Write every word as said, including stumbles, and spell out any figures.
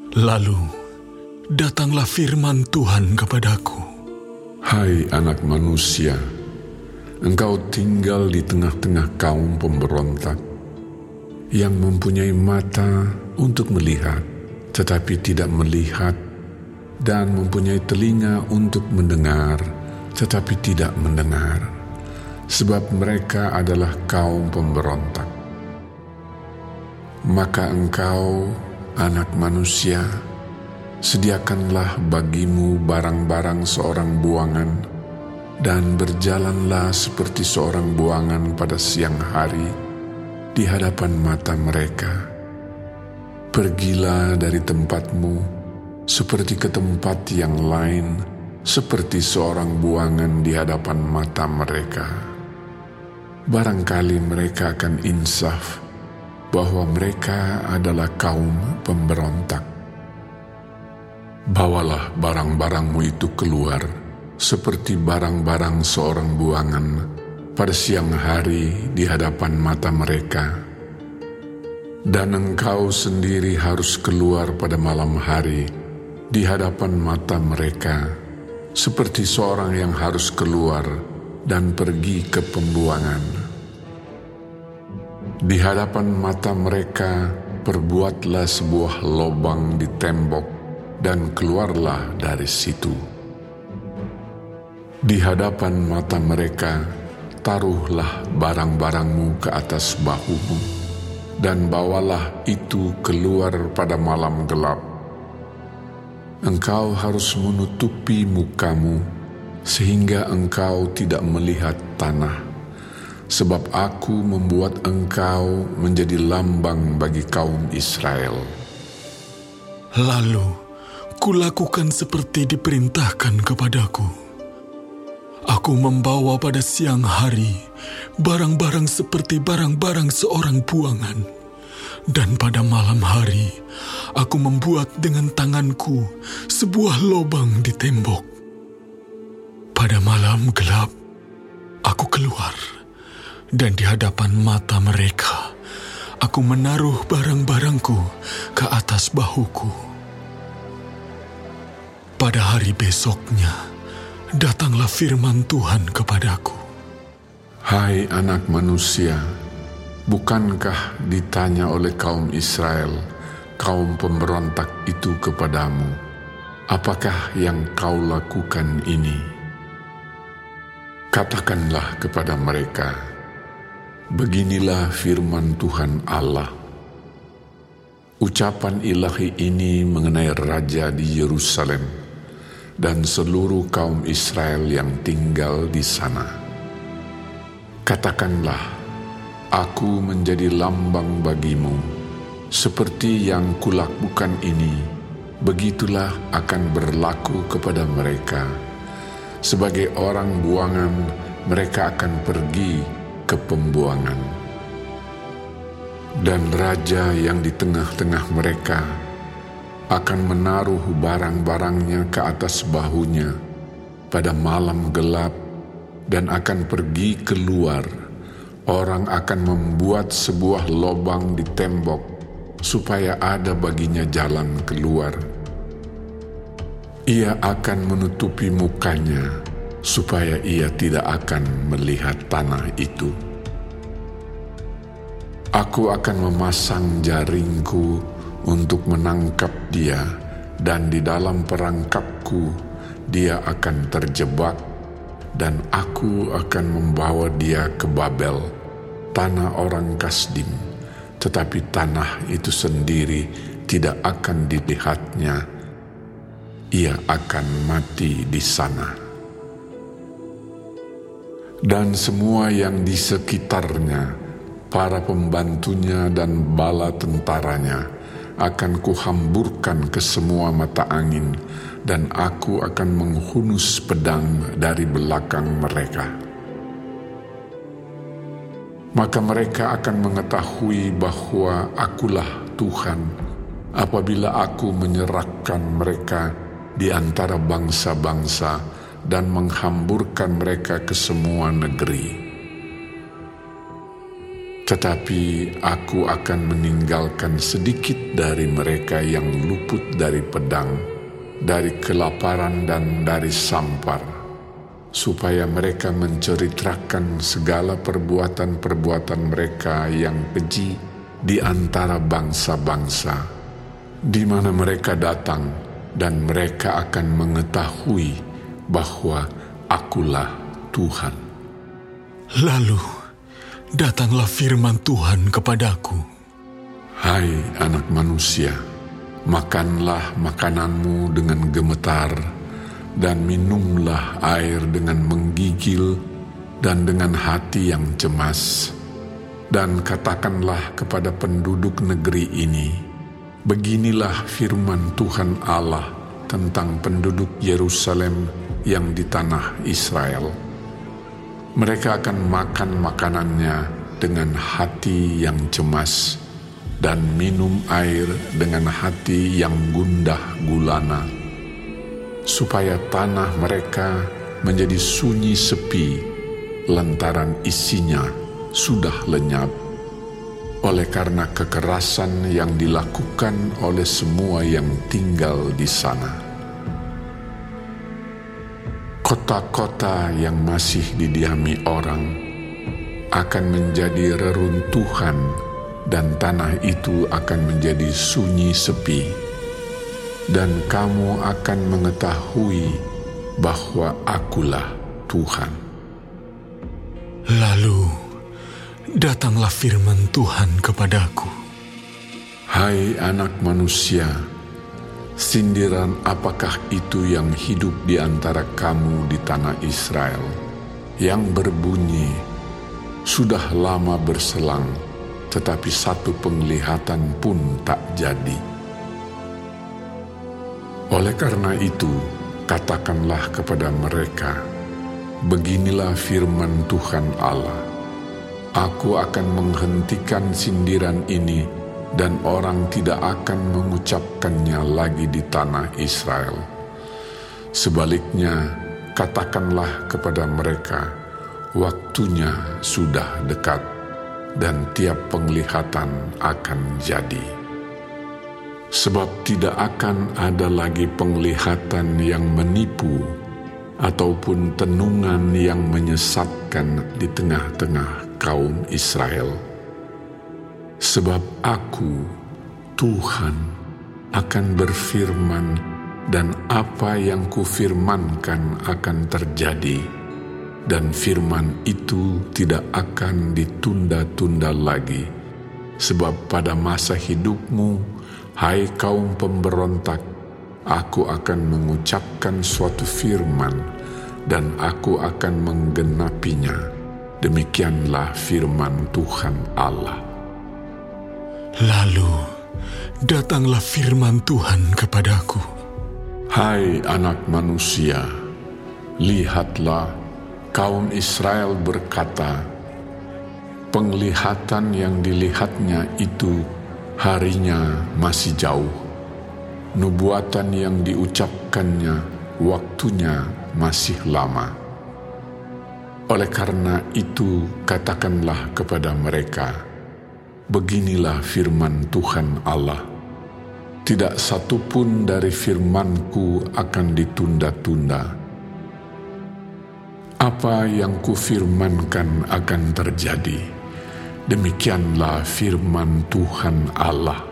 Lalu datanglah firman Tuhan kepadaku. Hai anak manusia, engkau tinggal di tengah-tengah kaum pemberontak yang mempunyai mata untuk melihat, tetapi tidak melihat, dan mempunyai telinga untuk mendengar, tetapi tidak mendengar, sebab mereka adalah kaum pemberontak. Maka engkau, anak manusia, sediakanlah bagimu barang-barang seorang buangan, dan berjalanlah seperti seorang buangan pada siang hari di hadapan mata mereka. Pergilah dari tempatmu seperti ke tempat yang lain, seperti seorang buangan di hadapan mata mereka. Barangkali mereka akan insaf bahwa mereka adalah kaum pemberontak. Bawalah barang-barangmu itu keluar seperti barang-barang seorang buangan pada siang hari di hadapan mata mereka, dan engkau sendiri harus keluar pada malam hari di hadapan mata mereka, seperti seorang yang harus keluar dan pergi ke pembuangan. Di hadapan mata mereka perbuatlah sebuah lobang di tembok dan keluarlah dari situ. Di hadapan mata mereka taruhlah barang-barangmu ke atas bahumu, dan bawalah itu keluar pada malam gelap. Engkau harus menutupi mukamu sehingga engkau tidak melihat tanah, sebab aku membuat engkau menjadi lambang bagi kaum Israel. Lalu kulakukan seperti diperintahkan kepadaku. Aku membawa pada siang hari barang-barang seperti barang-barang seorang buangan, dan pada malam hari aku membuat dengan tanganku sebuah lubang di tembok. Pada malam gelap aku keluar, dan di hadapan mata mereka aku menaruh barang-barangku ke atas bahuku. Pada hari besoknya datanglah firman Tuhan kepadaku. Hai anak manusia, bukankah ditanya oleh kaum Israel, kaum pemberontak itu kepadamu, apakah yang kau lakukan ini? Katakanlah kepada mereka, beginilah firman Tuhan Allah. Ucapan ilahi ini mengenai Raja di Yerusalem dan seluruh kaum Israel yang tinggal di sana. Katakanlah, aku menjadi lambang bagimu, seperti yang kulakukan ini, begitulah akan berlaku kepada mereka. Sebagai orang buangan, mereka akan pergi ke pembuangan. Dan raja yang di tengah-tengah mereka akan menaruh barang-barangnya ke atas bahunya pada malam gelap dan akan pergi keluar. Orang akan membuat sebuah lubang di tembok supaya ada baginya jalan keluar. Ia akan menutupi mukanya supaya ia tidak akan melihat tanah itu. Aku akan memasang jaringku untuk menangkap dia, dan di dalam perangkapku dia akan terjebak, dan aku akan membawa dia ke Babel, tanah orang Kasdim, tetapi tanah itu sendiri tidak akan dilihatnya. Ia akan mati di sana. Dan semua yang di sekitarnya, para pembantunya dan bala tentaranya, akan kuhamburkan ke semua mata angin, dan aku akan menghunus pedang dari belakang mereka. Maka mereka akan mengetahui bahwa akulah Tuhan, apabila aku menyerahkan mereka di antara bangsa-bangsa dan menghamburkan mereka ke semua negeri. Tetapi aku akan meninggalkan sedikit dari mereka yang luput dari pedang, dari kelaparan dan dari sampar, supaya mereka menceritakan segala perbuatan-perbuatan mereka yang keji di antara bangsa-bangsa, di mana mereka datang, dan mereka akan mengetahui bahwa Akulah Tuhan. Lalu datanglah firman Tuhan kepadaku. Hai anak manusia, makanlah makananmu dengan gemetar, dan minumlah air dengan menggigil dan dengan hati yang cemas. Dan katakanlah kepada penduduk negeri ini, beginilah firman Tuhan Allah tentang penduduk Yerusalem yang di tanah Israel. Mereka akan makan makanannya dengan hati yang cemas dan minum air dengan hati yang gundah gulana, supaya tanah mereka menjadi sunyi sepi lantaran isinya sudah lenyap, oleh karena kekerasan yang dilakukan oleh semua yang tinggal di sana. Kota-kota yang masih didiami orang akan menjadi reruntuhan, dan tanah itu akan menjadi sunyi sepi, dan kamu akan mengetahui bahwa Akulah Tuhan. Lalu datanglah firman Tuhan kepadaku. Hai anak manusia, sindiran apakah itu yang hidup di antara kamu di tanah Israel, yang berbunyi, sudah lama berselang, tetapi satu penglihatan pun tak jadi. Oleh karena itu, katakanlah kepada mereka, beginilah firman Tuhan Allah, Aku akan menghentikan sindiran ini, dan orang tidak akan mengucapkannya lagi di tanah Israel. Sebaliknya, katakanlah kepada mereka, waktunya sudah dekat, dan tiap penglihatan akan jadi. Sebab tidak akan ada lagi penglihatan yang menipu, ataupun tenungan yang menyesatkan di tengah-tengah kaum Israel. Sebab Aku, Tuhan, akan berfirman, dan apa yang kufirmankan akan terjadi, dan firman itu tidak akan ditunda-tunda lagi. Sebab pada masa hidupmu, hai kaum pemberontak, Aku akan mengucapkan suatu firman, dan Aku akan menggenapinya. Demikianlah firman Tuhan Allah. Lalu datanglah firman Tuhan kepadaku. Hai anak manusia, lihatlah, kaum Israel berkata, penglihatan yang dilihatnya itu harinya masih jauh, nubuatan yang diucapkannya waktunya masih lama. Oleh karena itu, katakanlah kepada mereka, beginilah firman Tuhan Allah, tidak satu pun dari firman-Ku akan ditunda-tunda. Apa yang kufirmankan akan terjadi, demikianlah firman Tuhan Allah.